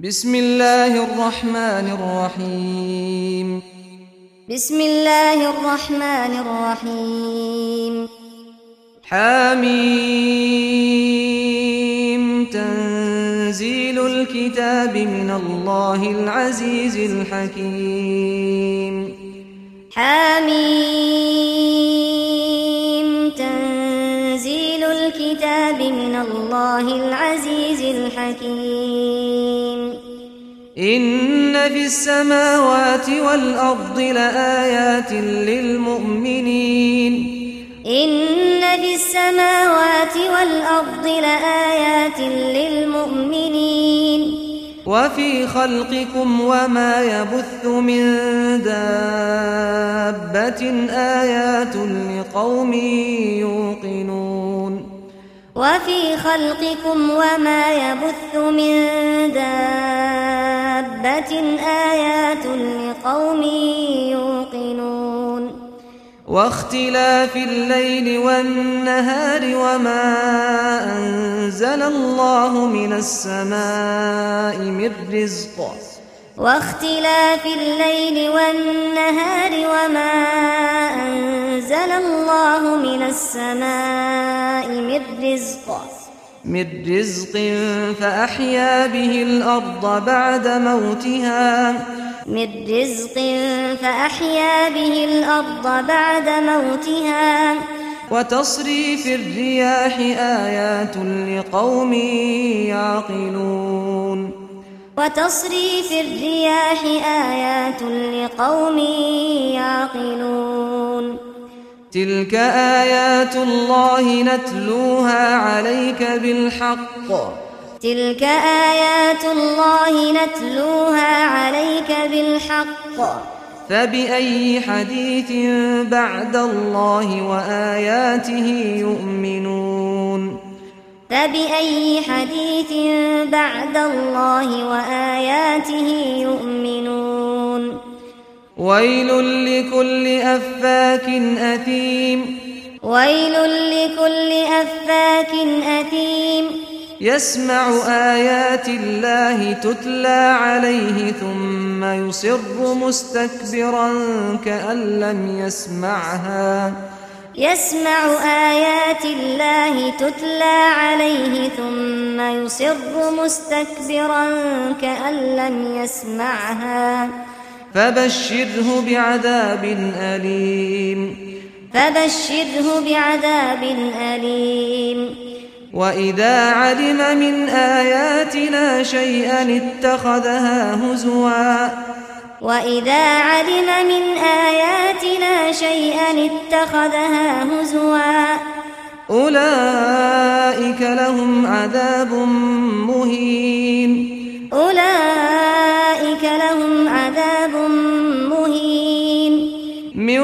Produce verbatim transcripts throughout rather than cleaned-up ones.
بسم الله الرحمن الرحيم بسم الله الرحمن الرحيم حميم تنزيل الكتاب من الله العزيز الحكيم حميم تنزيل الكتاب من الله العزيز الحكيم إن في السماوات والأرض لآيات للمؤمنين إن في السماوات والأرض لآيات للمؤمنين وفي خلقكم وما يبث من دابة آيات لقوم يوقنون وفي خلقكم وما يبث من دابة آيات لقوم يوقنون واختلاف الليل والنهار وما أنزل الله من السماء من رزق واختلاف الليل والنهار وما أنزل الله من السماء من رزق من رزق فأحيا به الأرض بعد موتها من رزق فأحيا به الأرض بعد موتها وتصريف الرياح آيات لقوم يعقلون وتصريف الرياح آيات لقوم يعقلون تلك آيات الله نتلوها عليك بالحق تلك آيات الله نتلوها عليك بالحق فبأي حديث بعد الله وآياته يؤمنون فبأي حديث بعد الله وآياته يؤمنون ويل لكل أفاك أثيم ويل لكل أفاك أثيم يسمع آيات الله تتلى عليه ثم يصر مستكبرا كأن لم يسمعها يسمع آيات الله تتلى عليه ثم يصر مستكبرا كأن لم يسمعها فبشره بعذاب أليم فبشره بعذاب أليم وإذا علم من آياتنا شيئا اتخذها هزوا وإذا علم من آياتنا شيئا اتخذها هزوا أولئك لهم عذاب مهين أولئك لهم عذاب مهين من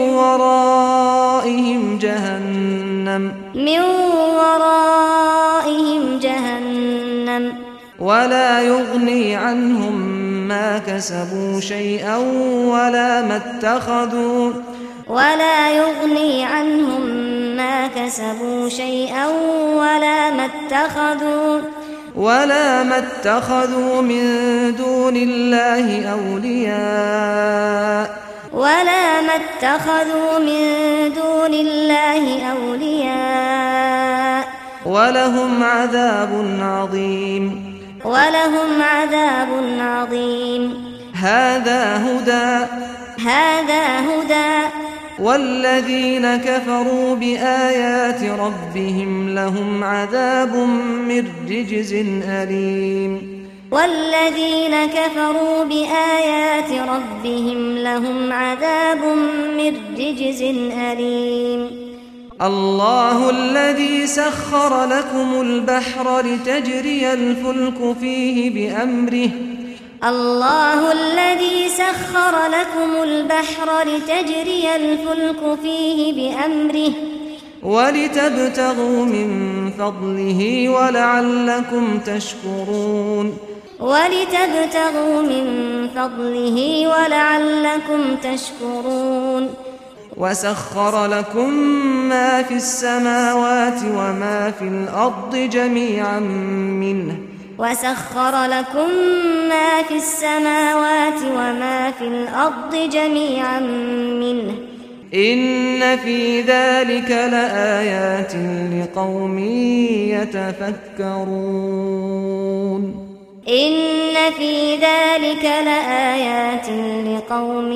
ورائهم جهنم من ورائهم جهنم ولا يغني عنهم ما كسبوا شيئا ولا ما اتخذوا ولا يغني عنهم ما كسبوا شيئا ولا ما اتخذوا ولا ما اتخذوا من دون الله أولياء ولا ما اتخذوا من دون الله أولياء ولهم عذاب عظيم ولهم عذاب عظيم هذا هدى هذا هدى والذين كفروا بآيات ربهم لهم عذاب من رجز أليم والذين كفروا بآيات ربهم لهم عذاب من رجز أليم الله الذي سخر لكم البحر لتجري الفلك فيه بأمره الله الذي سخر لكم البحر لتجري الفلك فيه بأمره ولتبتغوا من فضله ولعلكم تشكرون ولتبتغوا من فضله ولعلكم تشكرون وسخر لكم ما في السماوات وما في الأرض جميعا منه وسخر لكم ما في السماوات وما في الأرض جميعا منه إن في ذلك لآيات لقوم يتفكرون إن في ذلك لآيات لقوم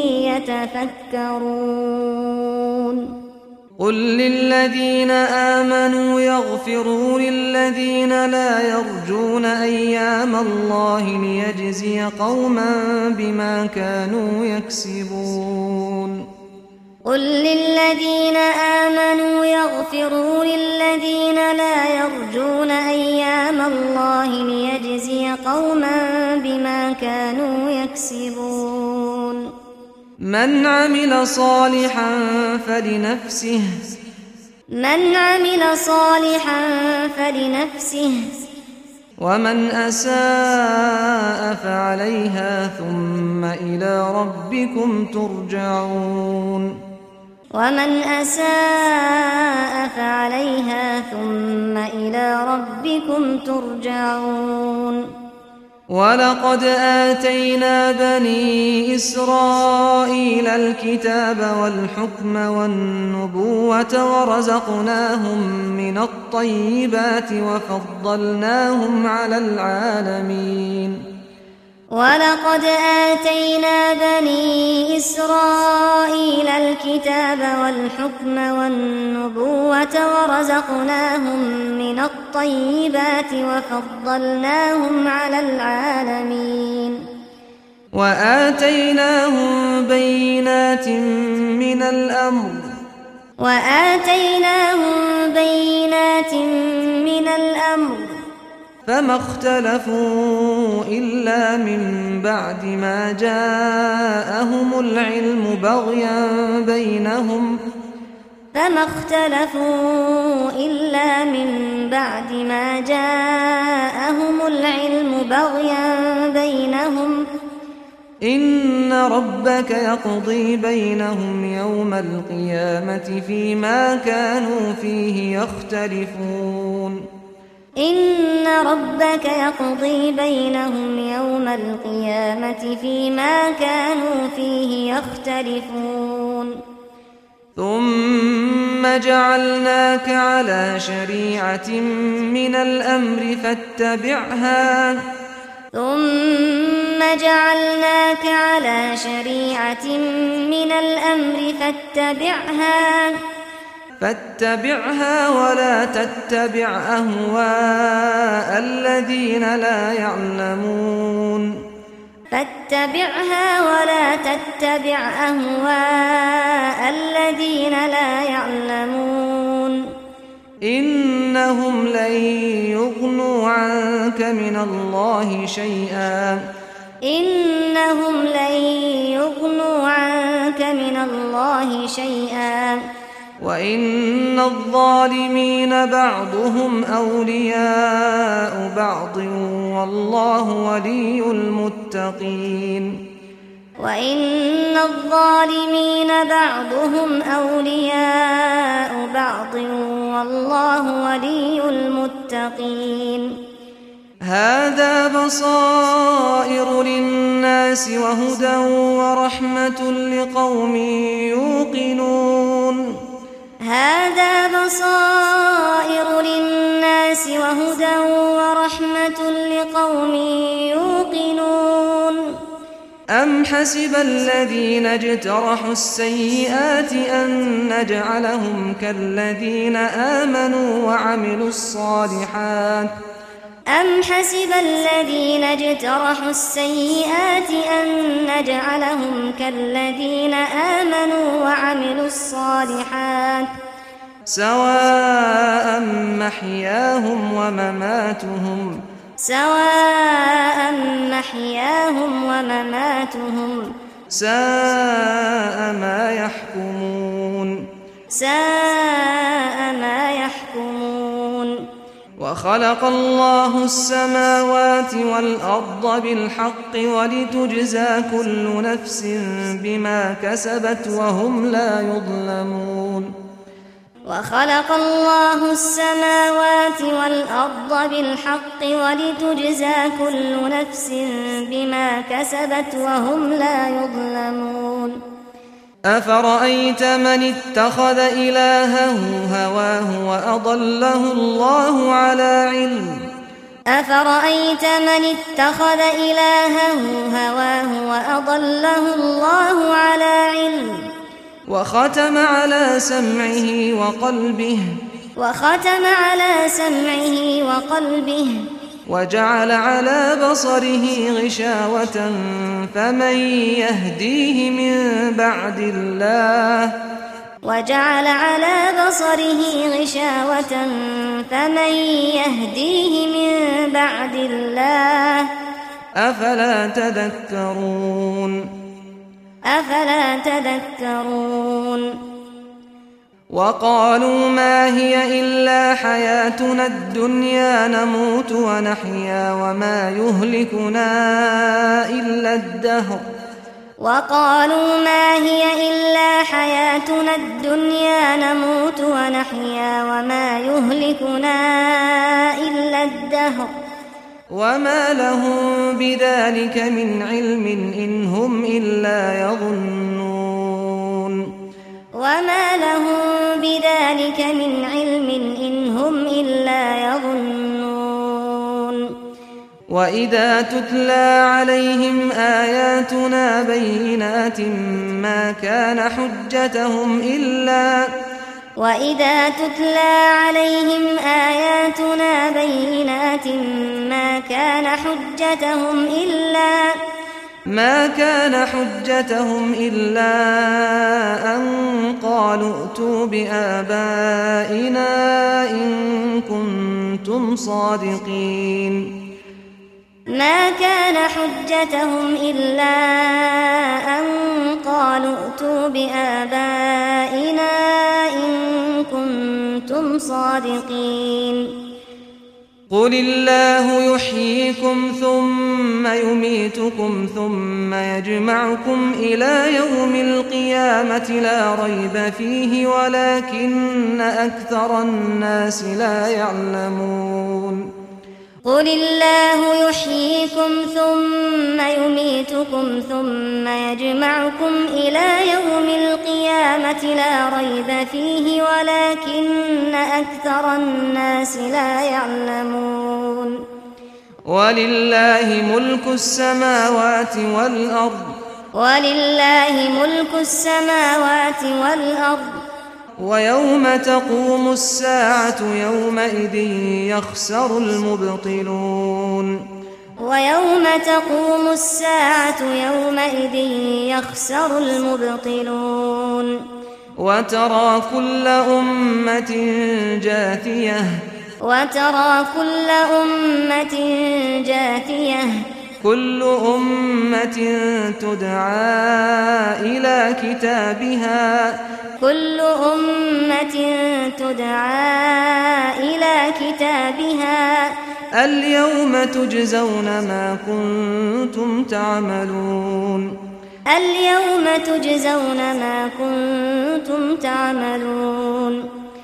يتفكرون قل للذين آمنوا يغفروا للذين لا يرجون أيام الله ليجزي قوما بما كانوا يكسبون قل للذين آمنوا يغفروا للذين لا يرجون أيام الله ليجزي قوما بما كانوا يكسبون من عمل صالحا فلنفسه من عمل صالحا فلنفسه ومن أساء فعليها ثم إلى ربكم ترجعون ومن أساء فعليها ثم إلى ربكم ترجعون ولقد آتينا بني إسرائيل الكتاب والحكم والنبوة ورزقناهم من الطيبات وفضلناهم على العالمين ولقد آتينا بني إسرائيل الكتاب والحكم والنبوة ورزقناهم من الطيبات وفضلناهم على العالمين وآتيناهم بينات من الأمر وآتيناهم بينات من الأمر فما اختلفوا إلا من بعد ما جاءهم العلم بغيا بينهم فما اختلفوا إلا من بعد ما جاءهم العلم بغيا بينهم إن ربك يقضي بينهم يوم القيامة فيما كانوا فيه يختلفون إن ربك يقضي بينهم يوم القيامة فيما كانوا فيه يختلفون ثم جعلناك على شريعة من الأمر فاتبعها ثم جعلناك على شريعة من الأمر فاتبعها فاتبعها ولا تتبع أهواء الذين لا يعلمون فاتبعها ولا تتبع أهواء الذين لا يعلمون إنهم لن يغنوا عنك من الله شيئا إنهم لن يغنوا عنك من الله شيئا وإن الظالمين بعضهم أولياء بعض والله ولي المتقين وإن الظالمين بعضهم أولياء بعض والله ولي المتقين هذا بصائر للناس وهدى ورحمة لقوم يوقنون هذا بصائر للناس وهدى ورحمة لقوم يوقنون أم حسب الذين اجترحوا السيئات أن نجعلهم كالذين آمنوا وعملوا الصالحات أم حسب الذين اجترحوا السيئات أن نجعلهم كالذين آمنوا وعملوا الصالحات سواء محياهم ومماتهم سواء محياهم ومماتهم ساء ما يحكمون ساء ما يحكمون وخلق الله السماوات والأرض بالحق ولتجزى كل نفس بما كسبت وهم لا يظلمون وخلق الله السماوات والأرض بالحق ولتجزى كل نفس بما كسبت وهم لا يظلمون أفرأيت من اتخذ إلهه هواه وأضله الله على علم أفرأيت من اتخذ إلهه هواه وأضله الله على علم وختم على سمعه وقلبه وختم على سمعه وقلبه وجعل على بصره غشاوة فمن يهديه من بعد الله وجعل على بصره غشاوة فمن يهديه من بعد الله أفلا تذكرون أفلا تذكرون وقالوا ما هي إلا حياتنا الدنيا نموت ونحيا وما يهلكنا إلا الدهر وقالوا ما هي إلا حياتنا الدنيا نموت ونحيا وما يهلكنا إلا الدهر وما لهم بذلك من علم إن هم إلا يظنون وما لهم بذلك من علم إن هم إلا يظنون وإذا تتلى عليهم آياتنا بينات ما كان حجتهم إلا وإذا تتلى عليهم آياتنا بينات ما كان حجتهم إلا ما كان حجتهم إلا أن قالوا ائتوا بآبائنا إن كنتم صادقين ما كان حجتهم إلا أن قالوا ائتوا بآبائنا إن كنتم صادقين قل الله يحييكم ثم يميتكم ثم يجمعكم إلى يوم القيامة لا ريب فيه ولكن أكثر الناس لا يعلمون قل الله يحييكم ثم يميتكم ثم يجمعكم إلى يوم القيامة لا ريب فيه ولكن أكثر الناس لا يعلمون ولله ملك السماوات والأرض ولله ملك السماوات والأرض ويوم تقوم الساعة يومئذ يخسر المبطلون ويوم تقوم الساعة يومئذ يخسر المبطلون وترى كل أمة جاثية وترى كل أمة جاثية كل أمة تدعى إلى كتابها كل أمة تدعى إلى كتابها اليوم تجزون ما كنتم تعملون اليوم تجزون ما كنتم تعملون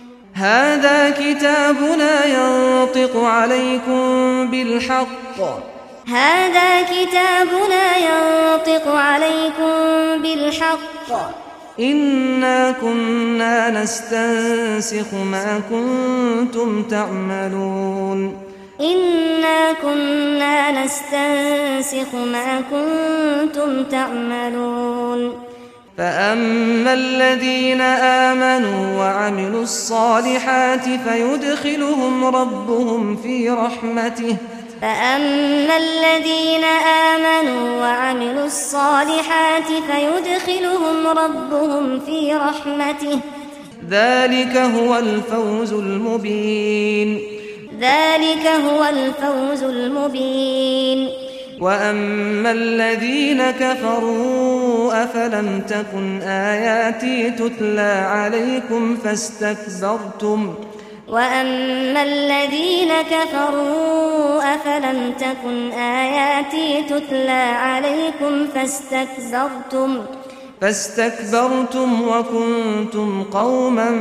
هذا كتابنا ينطق عليكم بالحق هذا كتابنا ينطق عليكم بالحق إنا كنا نستنسخ ما كنتم تعملون إنا كنا نستنسخ ما كنتم تعملون فأما الذين آمنوا وعملوا الصالحات فيدخلهم ربهم في رحمته فأما الذين آمنوا وعملوا الصالحات فيدخلهم ربهم في رحمته ذلك هو الفوز المبين ذلك هو الفوز المبين وأما الذين كفروا أفلم تكن آياتي تتلى عليكم فاستكبرتم وأما الذين كفروا أفلم تكن آياتي تتلى عليكم فاستكبرتم فاستكبرتم وكنتم قوما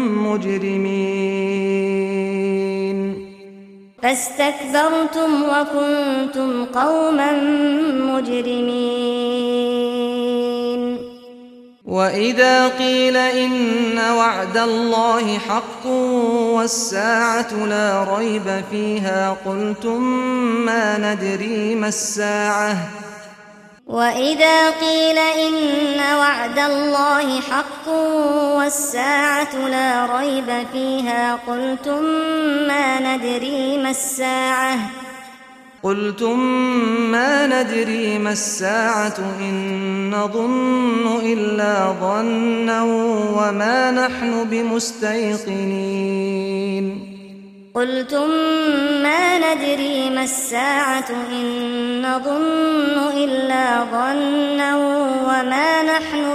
مجرمين فاستكبرتم وكنتم قوما مجرمين وإذا قيل إن وعد الله حق والساعة لا ريب فيها قلتم ما ندري ما الساعة وإذا قيل إن وعد الله حق والساعة لا ريب فيها قلتم ما ندري ما الساعة قلتم ما ندري ما الساعة إن نظن إلا ظنا وما نحن بمستيقنين قلتم ما ندري ما الساعة إن نظن إلا ظنا وما نحن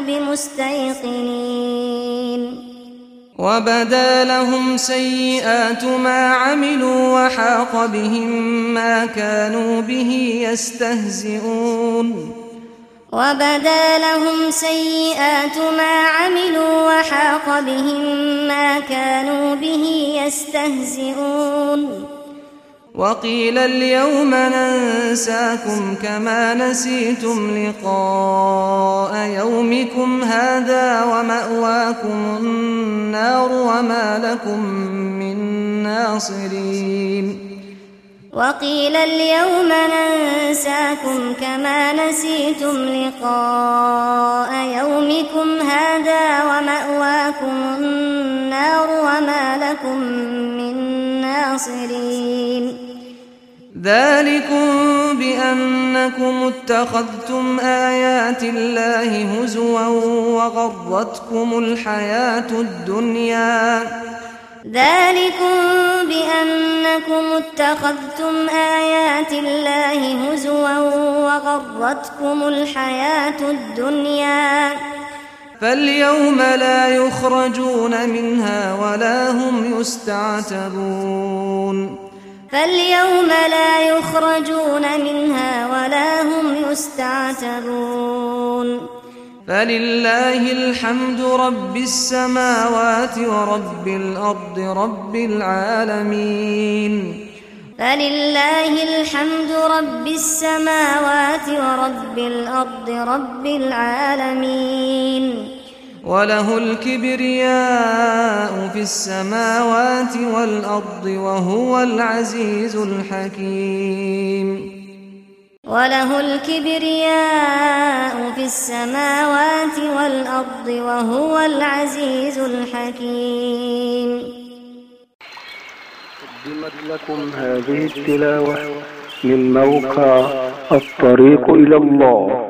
بمستيقنين وبدا لهم سيئات ما عملوا وحاق بهم ما كانوا به يستهزئون وبدا لهم سيئات ما عملوا وحاق بهم ما كانوا به يستهزئون وقيل اليوم ننساكم كما نسيتم لقاء يومكم هذا ومأواكم النار وما لكم من ناصرين وقيل اليوم ننساكم كما نسيتم لقاء يومكم هذا ومأواكم النار وما لكم من ناصرين ذلكم بأنكم اتخذتم آيات الله هزوا وغرتكم الحياة الدنيا ذلكم بأنكم اتخذتم آيات الله هزوا وغرتكم الحياة الدنيا فاليوم لا يخرجون منها ولا هم يستعتبون فاليوم لا يخرجون منها ولا هم يستعتبون فلله الحمد رب السماوات ورب الأرض رب العالمين فلله الحمد رب السماوات ورب الأرض رب العالمين وله الكبرياء في السماوات والأرض وهو العزيز الحكيم وله الكبرياء في السماوات والأرض وهو العزيز الحكيم. قدمت لكم هذه التلاوة من موقع الطريق إلى الله.